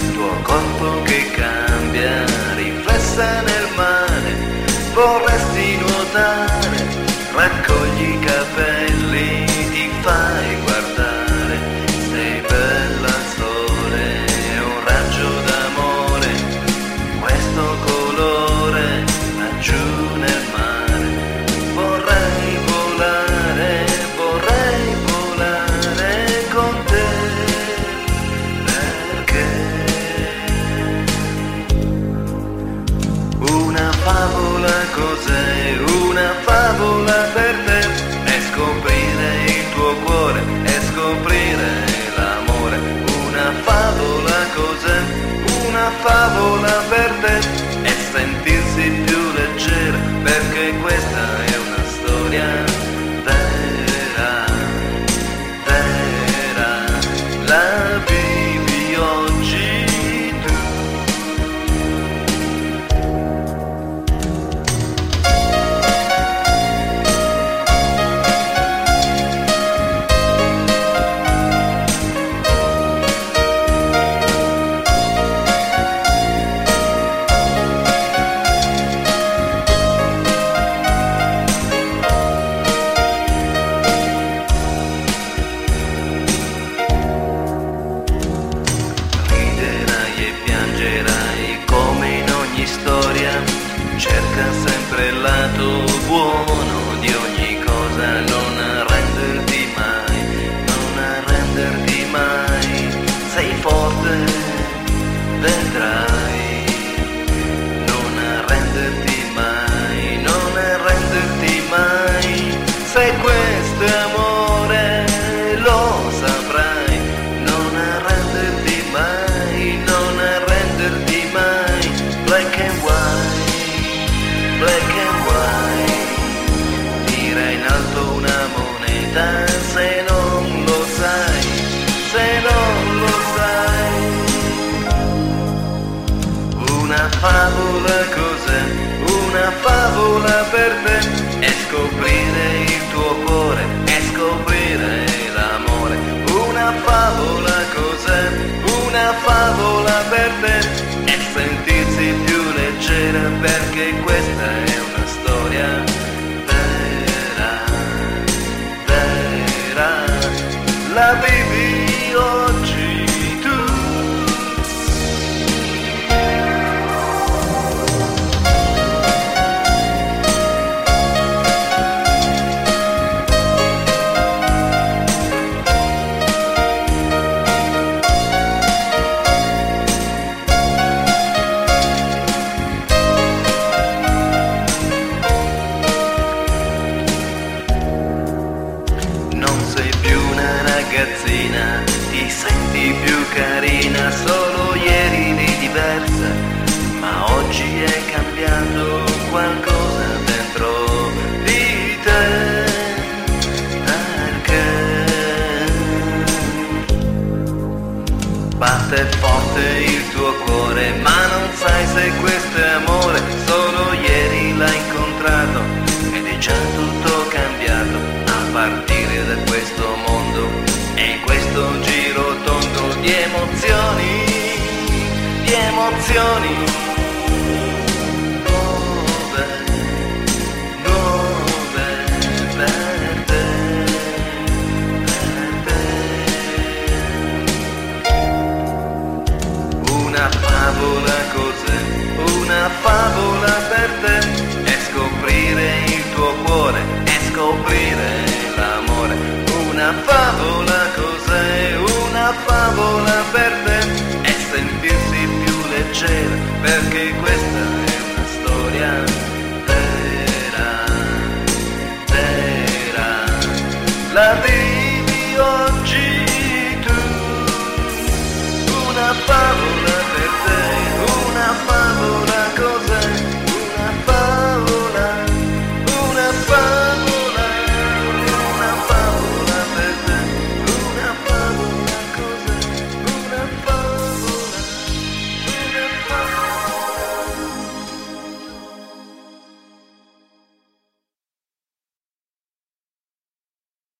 tuo corpo che cambia, riflessa nel mare, vorresti nuotare, raccogli i capelli, ti fai guardare, sei bella al sole, un raggio d'amore, questo colore laggiù nel mare, vorrei volare con te, perché una favola cos'è? Una favola per te è scoprire il tuo cuore, è scoprire l'amore. Una favola cos'è? Una favola per te è sentirsi più leggera, perché questa è una storia vera, vera, la vivi oggi tu. Cerca sempre il lato buono di ogni cosa, non arrenderti mai, sei forte, vedrai, non arrenderti mai, se questo è amore lo saprai, non arrenderti mai, black and white, tira in alto una moneta se non lo sai, una favola cos'è? Una favola per te è scoprire il tuo cuore, è scoprire l'amore. Una favola cos'è? Una favola per te è sentirsi più leggera, perché questa è una storia vera, vera, la vivi oggi tu. Ti senti più carina, solo ieri eri diversa, ma oggi è cambiato qualcosa dentro di te, perché batte forte il tuo cuore, ma non sai se questo è amore, solo ieri l'hai incontrato ed è già tutto cambiato, a partire da questo mondo. E questo giro tondo di emozioni, nuove per te, Una favola cos'è? Una favola per te è scoprire il tuo cuore, è scoprire l'amore. Una favola cos'è? Una favola per te è sentirsi più leggera, perché questa è una storia vera, vera, la vita.